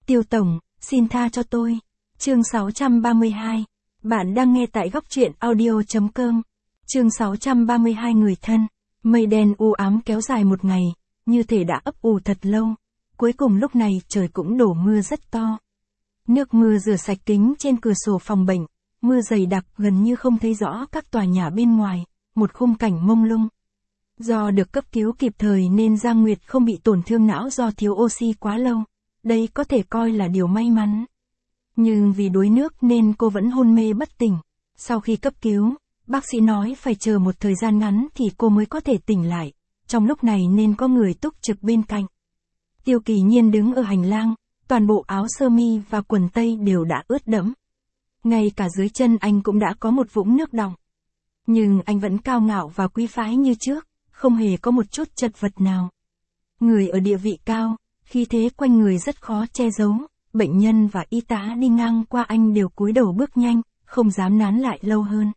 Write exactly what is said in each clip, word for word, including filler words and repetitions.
Tiêu Tổng, xin tha cho tôi. Chương sáu trăm ba mươi hai. Bạn đang nghe tại góc truyện audio chấm com. Chương sáu trăm ba mươi hai người thân. Mây đen u ám kéo dài một ngày, như thể đã ấp ủ thật lâu. Cuối cùng lúc này trời cũng đổ mưa rất to. Nước mưa rửa sạch kính trên cửa sổ phòng bệnh, mưa dày đặc gần như không thấy rõ các tòa nhà bên ngoài, một khung cảnh mông lung. Do được cấp cứu kịp thời nên Giang Nguyệt không bị tổn thương não do thiếu oxy quá lâu. Đây có thể coi là điều may mắn. Nhưng vì đuối nước nên cô vẫn hôn mê bất tỉnh. Sau khi cấp cứu, bác sĩ nói phải chờ một thời gian ngắn thì cô mới có thể tỉnh lại. Trong lúc này nên có người túc trực bên cạnh. Tiêu Kỳ Nhiên đứng ở hành lang, toàn bộ áo sơ mi và quần tây đều đã ướt đẫm. Ngay cả dưới chân anh cũng đã có một vũng nước đọng. Nhưng anh vẫn cao ngạo và quý phái như trước, không hề có một chút chật vật nào. Người ở địa vị cao, khí thế quanh người rất khó che giấu, bệnh nhân và y tá đi ngang qua anh đều cúi đầu bước nhanh, không dám nán lại lâu hơn.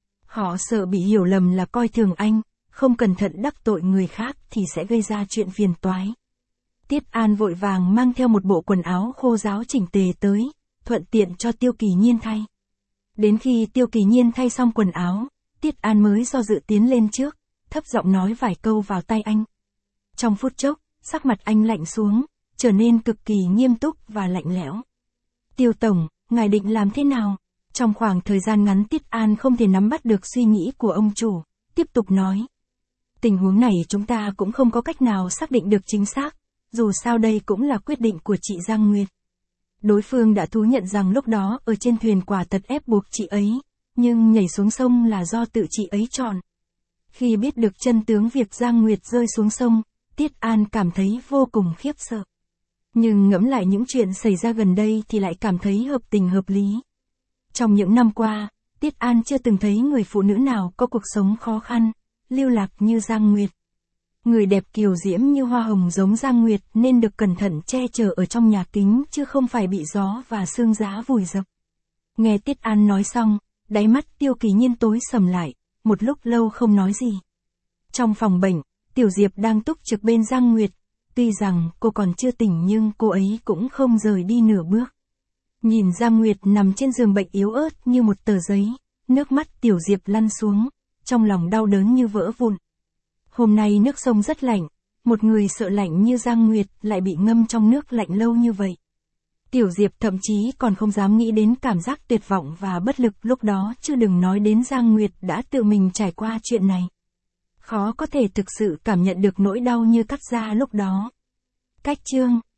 Họ sợ bị hiểu lầm là coi thường anh, không cẩn thận đắc tội người khác thì sẽ gây ra chuyện phiền toái. Tiết An vội vàng mang theo một bộ quần áo khô ráo chỉnh tề tới, thuận tiện cho Tiêu Kỳ Nhiên thay. Đến khi Tiêu Kỳ Nhiên thay xong quần áo, Tiết An mới do dự tiến lên trước, thấp giọng nói vài câu vào tai anh. Trong phút chốc, sắc mặt anh lạnh xuống, trở nên cực kỳ nghiêm túc và lạnh lẽo. Tiêu Tổng, ngài định làm thế nào? Trong khoảng thời gian ngắn Tiết An không thể nắm bắt được suy nghĩ của ông chủ, tiếp tục nói. Tình huống này chúng ta cũng không có cách nào xác định được chính xác, dù sao đây cũng là quyết định của chị Giang Nguyệt. Đối phương đã thú nhận rằng lúc đó ở trên thuyền quả thật ép buộc chị ấy, nhưng nhảy xuống sông là do tự chị ấy chọn. Khi biết được chân tướng việc Giang Nguyệt rơi xuống sông, Tiết An cảm thấy vô cùng khiếp sợ. Nhưng ngẫm lại những chuyện xảy ra gần đây thì lại cảm thấy hợp tình hợp lý. Trong những năm qua, Tiết An chưa từng thấy người phụ nữ nào có cuộc sống khó khăn, lưu lạc như Giang Nguyệt. Người đẹp kiều diễm như hoa hồng giống Giang Nguyệt nên được cẩn thận che chở ở trong nhà kính chứ không phải bị gió và sương giá vùi dập. Nghe Tiết An nói xong, đáy mắt Tiêu Kỳ Nhiên tối sầm lại, một lúc lâu không nói gì. Trong phòng bệnh, Tiểu Diệp đang túc trực bên Giang Nguyệt, tuy rằng cô còn chưa tỉnh nhưng cô ấy cũng không rời đi nửa bước. Nhìn Giang Nguyệt nằm trên giường bệnh yếu ớt như một tờ giấy, nước mắt Tiểu Diệp lăn xuống, trong lòng đau đớn như vỡ vụn. Hôm nay nước sông rất lạnh, một người sợ lạnh như Giang Nguyệt lại bị ngâm trong nước lạnh lâu như vậy. Tiểu Diệp thậm chí còn không dám nghĩ đến cảm giác tuyệt vọng và bất lực lúc đó chứ đừng nói đến Giang Nguyệt đã tự mình trải qua chuyện này. Khó có thể thực sự cảm nhận được nỗi đau như cắt da lúc đó. Cách chương